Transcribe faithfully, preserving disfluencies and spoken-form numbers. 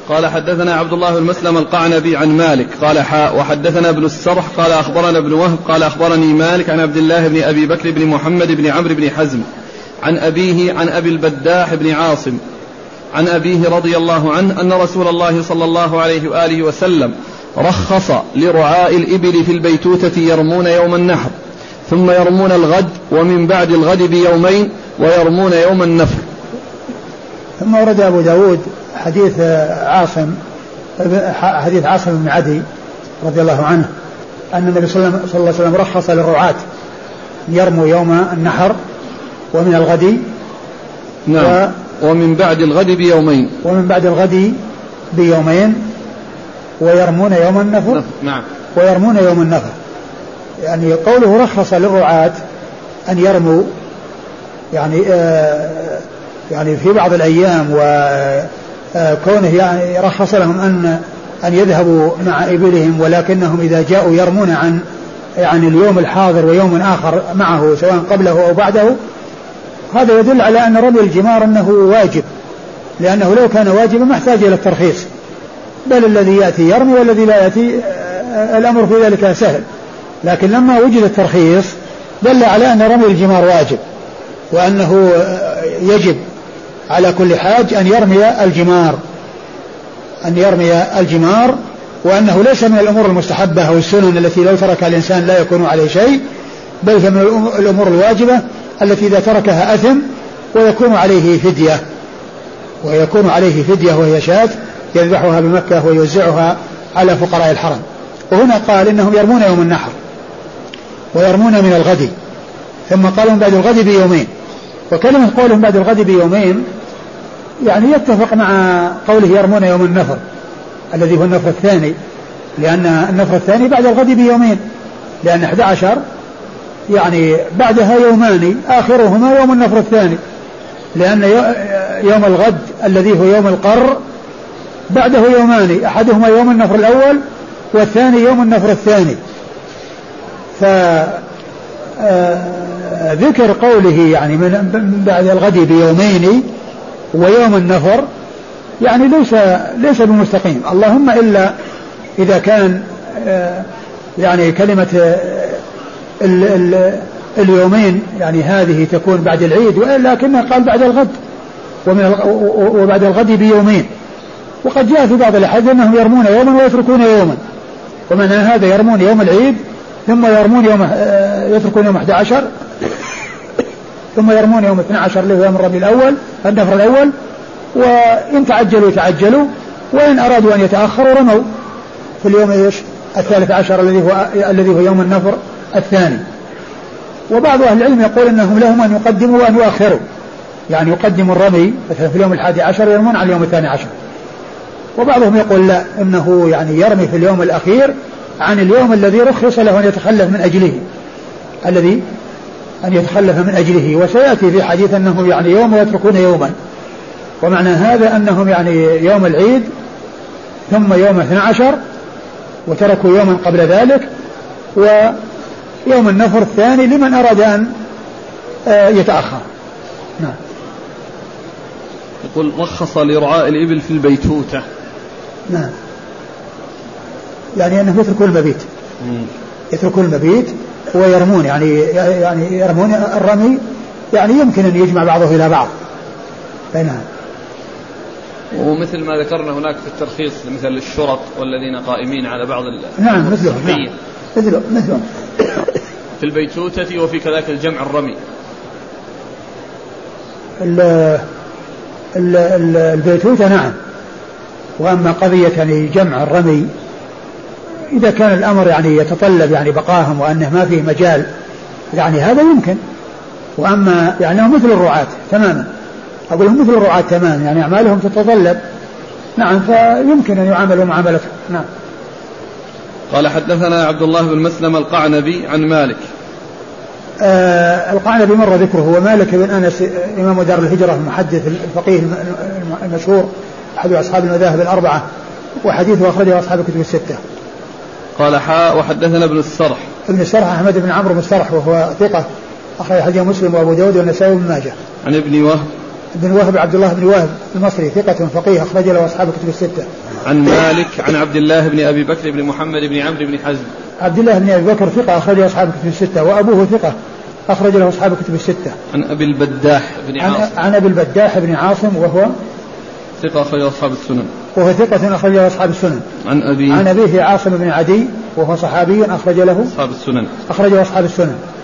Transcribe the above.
قال حدثنا عبد الله بن مسلم القعنبي عن مالك قال حاء وحدثنا ابن السرح قال أخبرنا ابن وهب قال أخبرني مالك عن عبد الله بن أبي بكر بن محمد بن عمرو بن حزم عن أبيه عن أبي البداح بن عاصم عن أبيه رضي الله عنه أن رسول الله صلى الله عليه وآله وسلم رخص لرعاء الإبل في البيتوتة يرمون يوم النحر ثم يرمون الغد ومن بعد الغد بيومين ويرمون يوم النفر. ثم ورد أبو داود حديث عاصم حديث عاصم بن عدي رضي الله عنه أن النبي صلى الله عليه وسلم رخص للرعاة يرموا يوم النحر ومن الغد نعم و ومن بعد الغد بيومين ومن بعد الغد بيومين ويرمون يوم النفر. نعم ويرمون يوم النفر يعني قوله رخص للرعاة أن يرموا يعني آه يعني في بعض الأيام وكونه يعني رخص لهم أن أن يذهبوا مع إبلهم ولكنهم إذا جاءوا يرمون عن يعني اليوم الحاضر ويوم آخر معه سواء قبله أو بعده. هذا يدل على أن رمي الجمار أنه واجب لأنه لو كان واجبا ما احتاج إلى الترخيص بل الذي يأتي يرمي والذي لا يأتي الأمر في ذلك سهل. لكن لما وجد الترخيص دل على أن رمي الجمار واجب وأنه يجب على كل حاج أن يرمي الجمار أن يرمي الجمار وأنه ليس من الأمور المستحبة أو السنن التي لو ترك الإنسان لا يكون عليه شيء بل من الأمور الواجبة التي إذا تركها أثم ويكون عليه فدية ويكون عليه فدية وهي شاة يذبحها بمكة ويوزعها على فقراء الحرم. وهنا قال إنهم يرمون يوم النحر ويرمون من الغد ثم قالوا بعد الغد بيومين. وكلمة قولهم بعد الغد بيومين يعني يتفق مع قوله يرمون يوم النفر الذي هو النفر الثاني لأن النفر الثاني بعد الغد بيومين لأن أحد عشر يعني بعدها يومان آخرهما يوم النفر الثاني لأن يوم الغد الذي هو يوم القر بعده يومان أحدهما يوم النفر الأول والثاني يوم النفر الثاني. فذكر قوله يعني من بعد الغد بيومين ويوم النفر يعني ليس ليس بمستقيم اللهم إلا إذا كان يعني كلمة ال ال اليومين يعني هذه تكون بعد العيد ولكنه قال بعد الغد ومن وبعد الغد بيومين. وقد جاء في بعض الأحاديث أنهم يرمون يوما ويتركون يوما ومن هذا يرمون يوم العيد ثم يرمون يوم يتركون يوم أحد عشر ثم يرمون يوم اثني عشر اللي هو يوم الربيع الأول النفر الأول وإن تعجلوا تعجلوا وإن أرادوا أن يتأخروا رموا في اليوم إيش الثالث عشر الذي هو الذي هو يوم النفر الثاني. وبعض أهل العلم يقول أنهم لهم أن يقدموا وأن يؤخروا يعني يقدموا الرمي مثلا في اليوم الحادي عشر ويرمون على اليوم الثاني عشر. وبعضهم يقول لا إنه يعني يرمي في اليوم الأخير عن اليوم الذي رخص له أن يتخلف من أجله الذي أن يتخلف من أجله. وسيأتي في حديث أنهم يعني يوم ويتركون يوما ومعنى هذا أنهم يعني يوم العيد ثم يوم اثني عشر وتركوا يوما قبل ذلك ويوم النفر الثاني لمن أراد أن يتأخر. نعم. يقول رخص لرعاء الإبل في البيتوتة. نعم يعني أنهم يتركون المبيت يتركون المبيت ويرمون يعني يعني يرمون الرمي يعني يمكن أن يجمع بعضه إلى بعض. نعم. ومثل ما ذكرنا هناك في الترخيص مثل الشرط والذين قائمين على بعض نعم مثلهم نعم. مثلهم مثلهم في البيتوتة وفي كذلك الجمع الرمي. ال ال ال البيتوتة نعم. وأما قضية يعني جمع الرمي إذا كان الأمر يعني يتطلب يعني بقاهم وأنه ما فيه مجال يعني هذا يمكن. وأما يعني مثل الرعاة تماما أقول مثل الرعاة تماما يعني أعمالهم تتطلب نعم فيمكن أن يعاملوا معاملتهم. نعم. قال حدثنا عبد الله بن مسلم القعنبي عن مالك. آه القعنبي مر ذكره ومالك بن أنس إمام دار الهجرة المحدث الفقيه المشهور أحد أصحاب المذاهب الأربعة وحديثه أخرجه أصحاب الكتب الستة. قال حاء وحدثنا ابن السرح ابن السرح أحمد بن عمرو بن السرح وهو ثقة أخرج حديث مسلم وأبو داود والنسائي وابن ماجه. عن ابن وهب بن وهب عبد الله بن وهب المصري ثقة فقيه أخرج له أصحاب الكتب الستة. عن مالك عن عبد الله بن أبي بكر بن محمد بن عمرو بن حزم. عبد الله بن أبي بكر ثقة أخرج له أصحاب الكتب الستة وأبوه ثقة أخرج له أصحاب الكتب الستة. عن أبي البداح بن عاصم. عن, عن أبي البداح بن عاصم وهو ثقة أخرج له أصحاب السنن. وهو ثقة أخرج له أصحاب السنن. عن أبي عن أبيه عاصم بن عدي وهو صحابي أخرج له أصحاب السنن. أخرج له أصحاب السنن.